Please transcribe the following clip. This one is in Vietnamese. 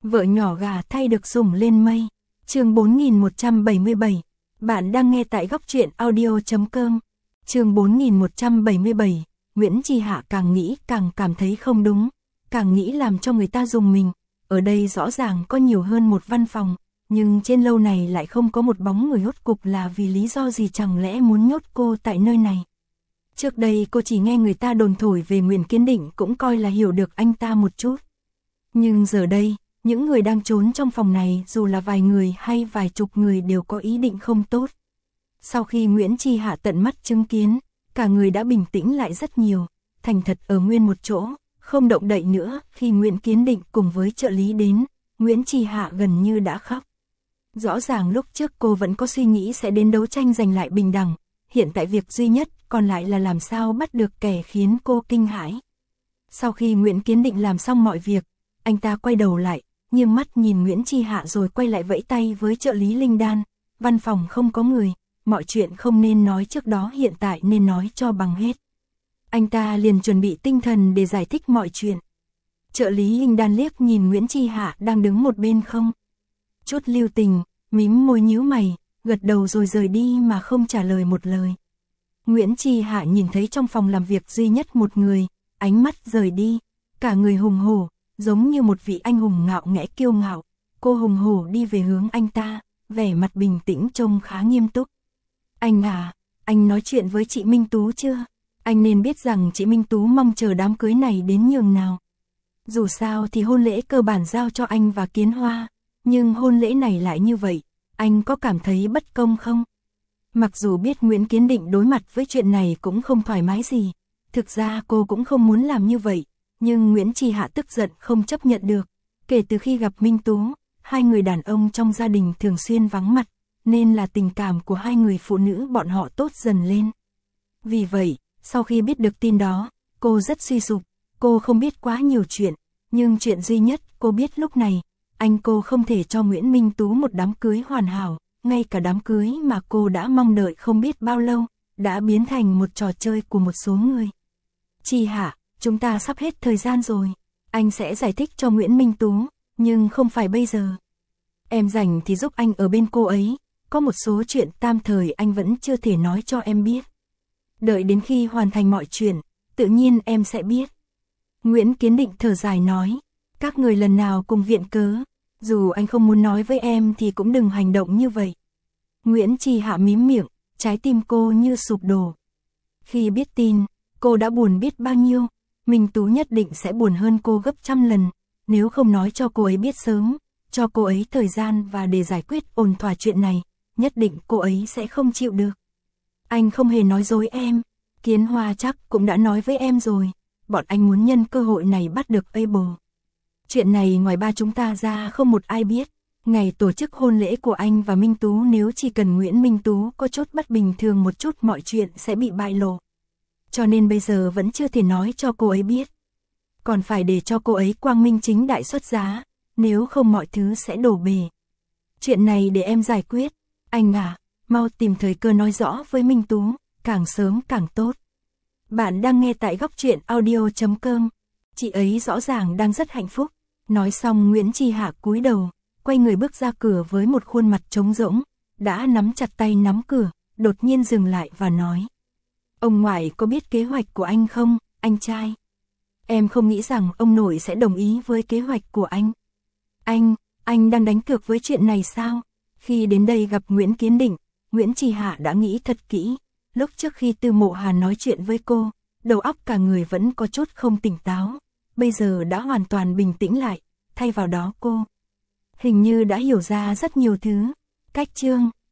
Vợ nhỏ gà thay được sủng lên mây. Chương 4177. Bạn đang nghe tại góc truyện audio.com. Chương 4177. Nguyễn Chi Hạ càng nghĩ càng cảm thấy không đúng, càng nghĩ làm cho người ta rùng mình. Ở đây rõ ràng có nhiều hơn một văn phòng, nhưng trên lâu này lại không có một bóng người, hốt cục là vì lý do gì, chẳng lẽ muốn nhốt cô tại nơi này? Trước đây cô chỉ nghe người ta đồn thổi về Nguyễn Kiến Định, cũng coi là hiểu được anh ta một chút. Nhưng giờ đây, những người đang trốn trong phòng này, dù là vài người hay vài chục người, đều có ý định không tốt. Sau khi Nguyễn Chi Hạ tận mắt chứng kiến, cả người đã bình tĩnh lại rất nhiều, thành thật ở nguyên một chỗ, không động đậy nữa. Khi Nguyễn Kiến Định cùng với trợ lý đến, Nguyễn Chi Hạ gần như đã khóc. Rõ ràng lúc trước cô vẫn có suy nghĩ sẽ đến đấu tranh giành lại bình đẳng, hiện tại việc duy nhất còn lại là làm sao bắt được kẻ khiến cô kinh hãi. Sau khi Nguyễn Kiến Định làm xong mọi việc, anh ta quay đầu lại, nghiêng mắt nhìn Nguyễn Chi Hạ rồi quay lại vẫy tay với trợ lý Linh Đan. Văn phòng không có người, mọi chuyện không nên nói trước đó, hiện tại nên nói cho bằng hết. Anh ta liền chuẩn bị tinh thần để giải thích mọi chuyện. Trợ lý Linh Đan liếc nhìn Nguyễn Chi Hạ đang đứng một bên không chút lưu tình, mím môi nhíu mày, gật đầu rồi rời đi mà không trả lời một lời. Nguyễn Chi Hạ nhìn thấy trong phòng làm việc duy nhất một người, ánh mắt rời đi, cả người hùng hổ, giống như một vị anh hùng ngạo nghễ kiêu ngạo. Cô hùng hổ đi về hướng anh ta, vẻ mặt bình tĩnh trông khá nghiêm túc. Anh à, anh nói chuyện với chị Minh Tú chưa? Anh nên biết rằng chị Minh Tú mong chờ đám cưới này đến nhường nào. Dù sao thì hôn lễ cơ bản giao cho anh và Kiến Hoa, nhưng hôn lễ này lại như vậy, anh có cảm thấy bất công không? Mặc dù biết Nguyễn Kiến Định đối mặt với chuyện này cũng không thoải mái gì, thực ra cô cũng không muốn làm như vậy, nhưng Nguyễn Chi Hạ tức giận không chấp nhận được. Kể từ khi gặp Minh Tú, hai người đàn ông trong gia đình thường xuyên vắng mặt, nên là tình cảm của hai người phụ nữ bọn họ tốt dần lên. Vì vậy, sau khi biết được tin đó, cô rất suy sụp. Cô không biết quá nhiều chuyện, nhưng chuyện duy nhất cô biết lúc này, cô không thể cho Nguyễn Minh Tú một đám cưới hoàn hảo. Ngay cả đám cưới mà cô đã mong đợi không biết bao lâu, đã biến thành một trò chơi của một số người. Chi Hạ, chúng ta sắp hết thời gian rồi. Anh sẽ giải thích cho Nguyễn Minh Tú, nhưng không phải bây giờ. Em rảnh thì giúp anh ở bên cô ấy, có một số chuyện tạm thời anh vẫn chưa thể nói cho em biết. Đợi đến khi hoàn thành mọi chuyện, tự nhiên em sẽ biết. Nguyễn Kiến Định thở dài nói, các người lần nào cùng viện cớ, dù anh không muốn nói với em thì cũng đừng hành động như vậy. Nguyễn Chi Hạ mím miệng, trái tim cô như sụp đổ. Khi biết tin, cô đã buồn biết bao nhiêu. Minh Tú nhất định sẽ buồn hơn cô gấp trăm lần, nếu không nói cho cô ấy biết sớm, cho cô ấy thời gian và để giải quyết ổn thỏa chuyện này, nhất định cô ấy sẽ không chịu được. Anh không hề nói dối em, Kiến Hoa chắc cũng đã nói với em rồi, bọn anh muốn nhân cơ hội này bắt được Abel. Chuyện này ngoài ba chúng ta ra không một ai biết. Ngày tổ chức hôn lễ của anh và Minh Tú, nếu chỉ cần Nguyễn Minh Tú có chút bất bình thường một chút, mọi chuyện sẽ bị bại lộ. Cho nên bây giờ vẫn chưa thể nói cho cô ấy biết. Còn phải để cho cô ấy quang minh chính đại xuất giá, nếu không mọi thứ sẽ đổ bể. Chuyện này để em giải quyết. Anh à, mau tìm thời cơ nói rõ với Minh Tú, càng sớm càng tốt. Bạn đang nghe tại góc truyện audio.com. Chị ấy rõ ràng đang rất hạnh phúc. Nói xong Nguyễn Chi Hạ cúi đầu, quay người bước ra cửa với một khuôn mặt trống rỗng, đã nắm chặt tay nắm cửa, đột nhiên dừng lại và nói. Ông ngoại có biết kế hoạch của anh không, anh trai? Em không nghĩ rằng ông nội sẽ đồng ý với kế hoạch của anh. Anh đang đánh cược với chuyện này sao? Khi đến đây gặp Nguyễn Kiến Định, Nguyễn Chi Hạ đã nghĩ thật kỹ. Lúc trước khi Tư Mộ Hàn nói chuyện với cô, đầu óc cả người vẫn có chút không tỉnh táo. Bây giờ đã hoàn toàn bình tĩnh lại, thay vào đó cô hình như đã hiểu ra rất nhiều thứ. Cách chương